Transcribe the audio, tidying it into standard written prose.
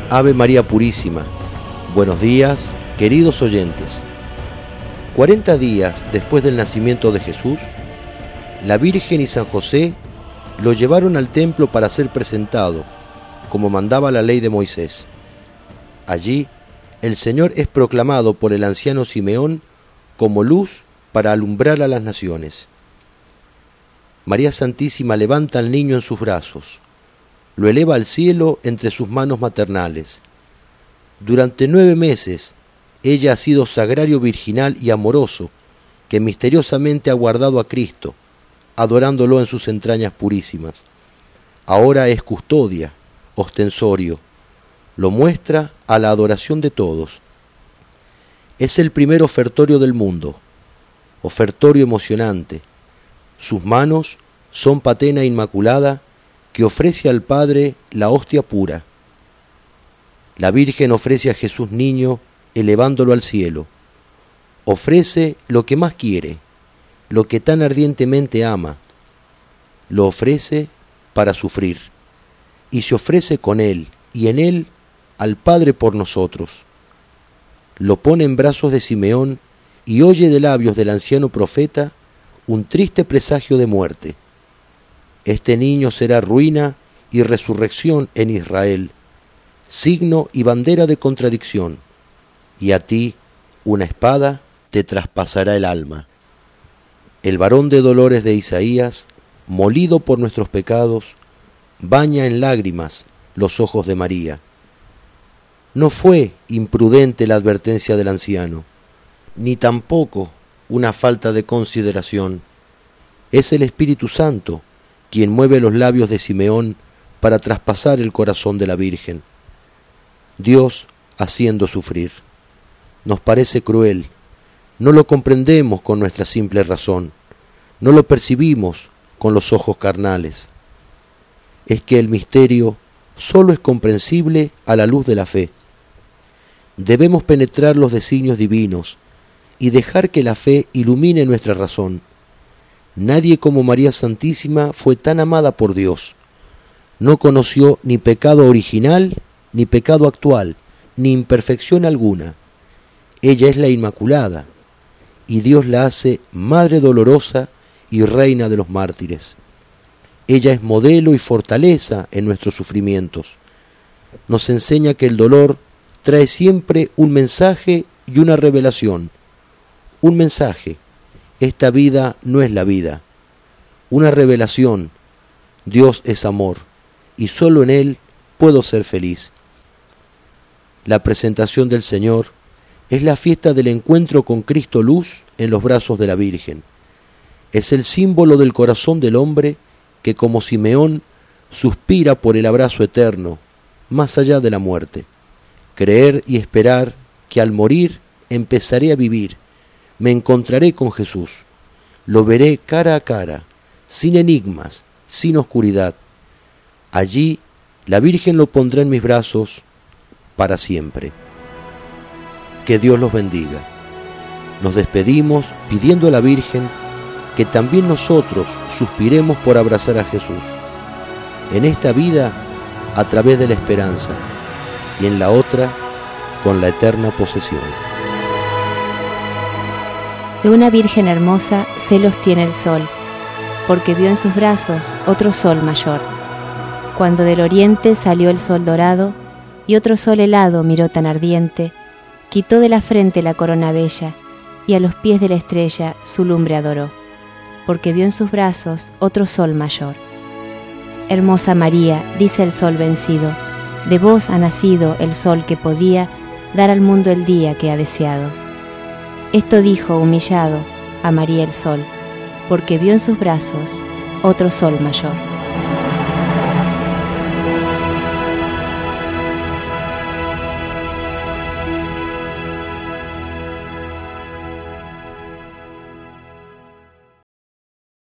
Ave María Purísima. Buenos días, queridos oyentes. 40 días después del nacimiento de Jesús, la Virgen y San José lo llevaron al templo para ser presentado, como mandaba la ley de Moisés. Allí, el Señor es proclamado por el anciano Simeón como luz para alumbrar a las naciones. María Santísima levanta al niño en sus brazos, lo eleva al cielo entre sus manos maternales. Durante 9 meses, ella ha sido sagrario virginal y amoroso, que misteriosamente ha guardado a Cristo, adorándolo en sus entrañas purísimas. Ahora es custodia, ostensorio, lo muestra a la adoración de todos. Es el primer ofertorio del mundo, ofertorio emocionante. Sus manos son patena inmaculada que ofrece al Padre la hostia pura. La Virgen ofrece a Jesús niño elevándolo al cielo. Ofrece lo que más quiere, lo que tan ardientemente ama. Lo ofrece para sufrir, y se ofrece con Él y en Él al Padre por nosotros. Lo pone en brazos de Simeón y oye de labios del anciano profeta un triste presagio de muerte. Este niño será ruina y resurrección en Israel, signo y bandera de contradicción, y a ti una espada te traspasará el alma. El varón de dolores de Isaías, molido por nuestros pecados, baña en lágrimas los ojos de María. No fue imprudente la advertencia del anciano, ni tampoco una falta de consideración. Es el Espíritu Santo quien mueve los labios de Simeón para traspasar el corazón de la Virgen. Dios haciendo sufrir. Nos parece cruel, no lo comprendemos con nuestra simple razón, no lo percibimos con los ojos carnales. Es que el misterio solo es comprensible a la luz de la fe. Debemos penetrar los designios divinos y dejar que la fe ilumine nuestra razón. Nadie como María Santísima fue tan amada por Dios. No conoció ni pecado original, ni pecado actual, ni imperfección alguna. Ella es la Inmaculada, y Dios la hace Madre dolorosa y Reina de los mártires. Ella es modelo y fortaleza en nuestros sufrimientos. Nos enseña que el dolor trae siempre un mensaje y una revelación. Un mensaje: esta vida no es la vida. Una revelación: Dios es amor, y solo en Él puedo ser feliz. La presentación del Señor es la fiesta del encuentro con Cristo Luz en los brazos de la Virgen. Es el símbolo del corazón del hombre que, como Simeón, suspira por el abrazo eterno, más allá de la muerte. Creer y esperar que al morir empezaré a vivir, me encontraré con Jesús, lo veré cara a cara, sin enigmas, sin oscuridad. Allí la Virgen lo pondrá en mis brazos para siempre. Que Dios los bendiga. Nos despedimos pidiendo a la Virgen que también nosotros suspiremos por abrazar a Jesús, en esta vida a través de la esperanza y en la otra con la eterna posesión. De una Virgen hermosa celos tiene el sol, porque vio en sus brazos otro sol mayor. Cuando del oriente salió el sol dorado, y otro sol helado miró tan ardiente, quitó de la frente la corona bella, y a los pies de la estrella su lumbre adoró, porque vio en sus brazos otro sol mayor. Hermosa María, dice el sol vencido, de vos ha nacido el sol que podía dar al mundo el día que ha deseado. Esto dijo humillado a María el sol, porque vio en sus brazos otro sol mayor.